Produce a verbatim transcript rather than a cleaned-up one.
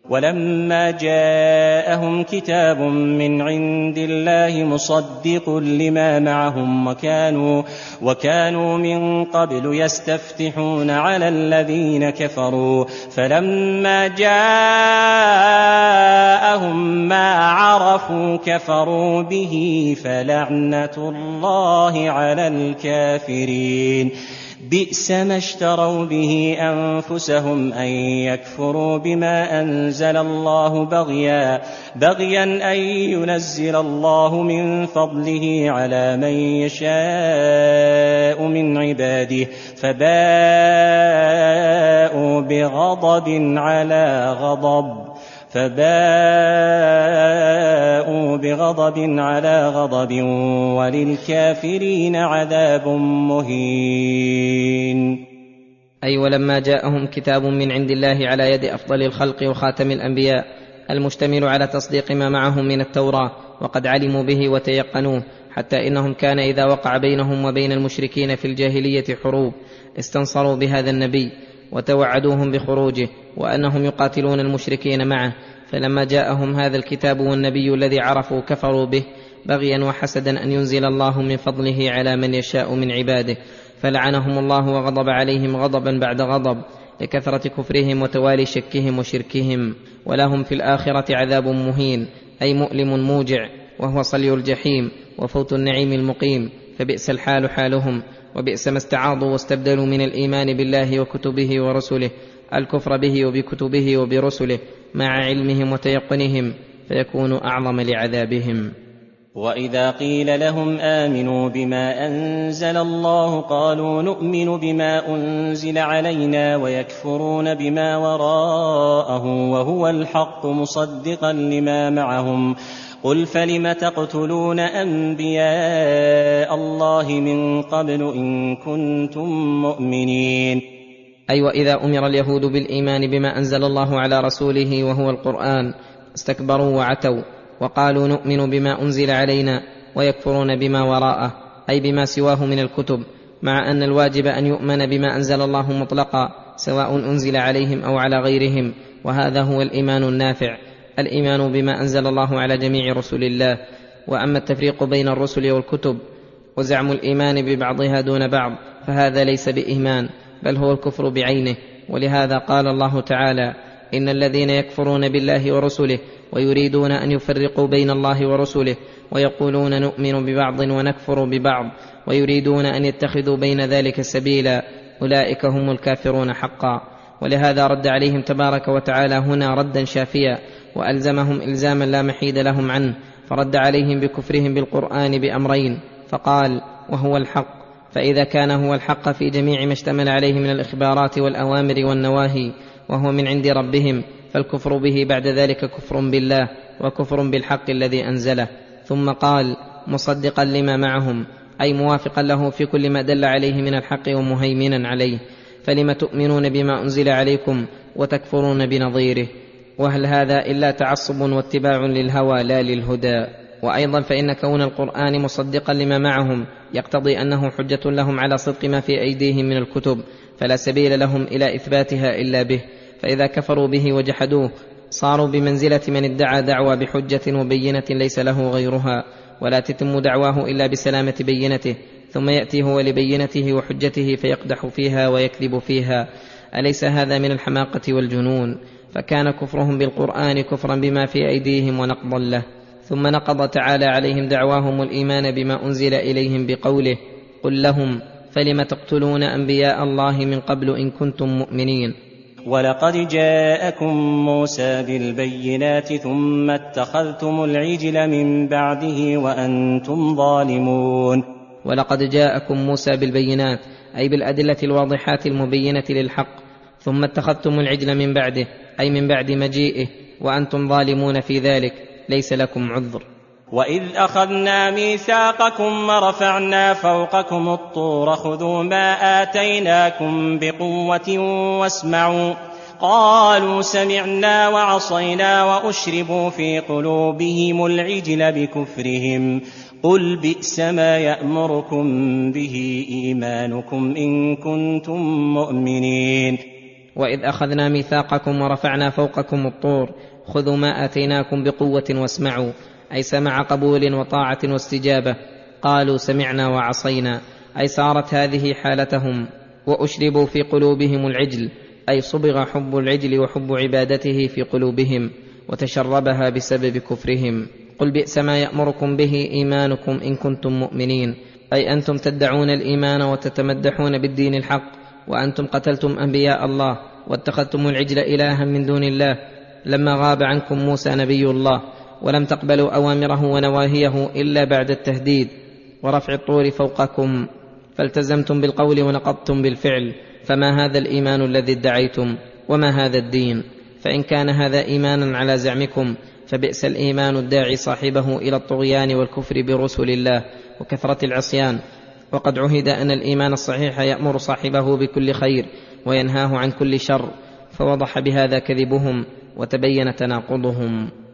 ولما جاءهم كتاب من عند الله مصدق لما معهم وكانوا, وكانوا من قبل يستفتحون على الذين كفروا فلما جاءهم ما عرفوا كفروا به فلعنة الله على الكافرين. بئس ما اشتروا به أنفسهم أن يكفروا بما أنزل الله بغيا, بغيا أن ينزل الله من فضله على من يشاء من عباده فباءوا بغضب على غضب فباءوا بغضب على غضب وللكافرين عذاب مهين. أي ولما جاءهم كتاب من عند الله على يد أفضل الخلق وخاتم الأنبياء المشتمل على تصديق ما معهم من التوراة وقد علموا به وتيقنوه، حتى إنهم كان إذا وقع بينهم وبين المشركين في الجاهلية حروب استنصروا بهذا النبي وتوعدوهم بخروجه وأنهم يقاتلون المشركين معه، فلما جاءهم هذا الكتاب والنبي الذي عرفوا كفروا به بغيا وحسدا أن ينزل الله من فضله على من يشاء من عباده، فلعنهم الله وغضب عليهم غضبا بعد غضب لكثرة كفرهم وتوالي شكهم وشركهم، ولهم في الآخرة عذاب مهين أي مؤلم موجع، وهو صلي الجحيم وفوت النعيم المقيم، فبئس الحال حالهم، وبئس ما استعاضوا واستبدلوا من الإيمان بالله وكتبه ورسله الكفر به وبكتبه وبرسله مع علمهم وتيقنهم فيكون أعظم لعذابهم. وإذا قيل لهم آمنوا بما أنزل الله قالوا نؤمن بما أنزل علينا ويكفرون بما وراءه وهو الحق مصدقا لما معهم قل فلم تقتلون أنبياء الله من قبل إن كنتم مؤمنين. أي وإذا أمر اليهود بالإيمان بما أنزل الله على رسوله وهو القرآن استكبروا وعتوا وقالوا نؤمن بما أنزل علينا ويكفرون بما وراءه أي بما سواه من الكتب، مع أن الواجب أن يؤمن بما أنزل الله مطلقا سواء أنزل عليهم أو على غيرهم، وهذا هو الإيمان النافع، الإيمان بما أنزل الله على جميع رسل الله. وأما التفريق بين الرسل والكتب وزعم الإيمان ببعضها دون بعض فهذا ليس بإيمان بل هو الكفر بعينه، ولهذا قال الله تعالى إن الذين يكفرون بالله ورسله ويريدون أن يفرقوا بين الله ورسله ويقولون نؤمن ببعض ونكفر ببعض ويريدون أن يتخذوا بين ذلك سبيلا أولئك هم الكافرون حقا. ولهذا رد عليهم تبارك وتعالى هنا ردا شافيا وألزمهم إلزاما لا محيد لهم عنه، فرد عليهم بكفرهم بالقرآن بأمرين، فقال وهو الحق، فإذا كان هو الحق في جميع ما اشتمل عليه من الإخبارات والأوامر والنواهي وهو من عند ربهم فالكفر به بعد ذلك كفر بالله وكفر بالحق الذي أنزله. ثم قال مصدقا لما معهم أي موافقا له في كل ما دل عليه من الحق ومهيمنا عليه، فلم تؤمنون بما أنزل عليكم وتكفرون بنظيره، وهل هذا إلا تعصب واتباع للهوى لا للهدى. وأيضا فإن كون القرآن مصدقا لما معهم يقتضي أنه حجة لهم على صدق ما في أيديهم من الكتب، فلا سبيل لهم إلى إثباتها إلا به، فإذا كفروا به وجحدوه صاروا بمنزلة من ادعى دعوى بحجة وبينة ليس له غيرها، ولا تتم دعواه إلا بسلامة بينته، ثم يأتي هو لبينته وحجته فيقدح فيها ويكذب فيها، أليس هذا من الحماقة والجنون؟ فكان كفرهم بالقرآن كفرا بما في أيديهم ونقضا له. ثم نقض تعالى عليهم دعواهم الإيمان بما أنزل إليهم بقوله قل لهم فلم تقتلون أنبياء الله من قبل إن كنتم مؤمنين. ولقد جاءكم موسى بالبينات ثم اتخذتم العجل من بعده وأنتم ظالمون. ولقد جاءكم موسى بالبينات أي بالأدلة الواضحات المبينة للحق، ثم اتخذتم العجل من بعده أي من بعد مجيئه وأنتم ظالمون في ذلك، ليس لكم عذر. وإذ أخذنا ميثاقكم ورفعنا فوقكم الطور خذوا ما آتيناكم بقوة واسمعوا قالوا سمعنا وعصينا وأشربوا في قلوبهم العجل بكفرهم قل بئس ما يأمركم به إيمانكم إن كنتم مؤمنين. وإذ أخذنا ميثاقكم ورفعنا فوقكم الطور خذوا ما آتيناكم بقوة واسمعوا، أي سمع قبول وطاعة واستجابة. قالوا سمعنا وعصينا، أي صارت هذه حالتهم. وأشربوا في قلوبهم العجل، أي صبغ حب العجل وحب عبادته في قلوبهم وتشربها بسبب كفرهم. قل بئس ما يأمركم به إيمانكم إن كنتم مؤمنين، أي أنتم تدعون الإيمان وتتمدحون بالدين الحق، وأنتم قتلتم أنبياء الله واتخذتم العجل إلها من دون الله لما غاب عنكم موسى نبي الله، ولم تقبلوا أوامره ونواهيه إلا بعد التهديد ورفع الطور فوقكم، فالتزمتم بالقول ونقضتم بالفعل. فما هذا الإيمان الذي ادعيتم؟ وما هذا الدين؟ فإن كان هذا إيمانا على زعمكم فبئس الإيمان الداعي صاحبه إلى الطغيان والكفر برسل الله وكثرة العصيان. وقد عهد أن الإيمان الصحيح يأمر صاحبه بكل خير وينهاه عن كل شر، فوضح بهذا كذبهم وتبين تناقضهم.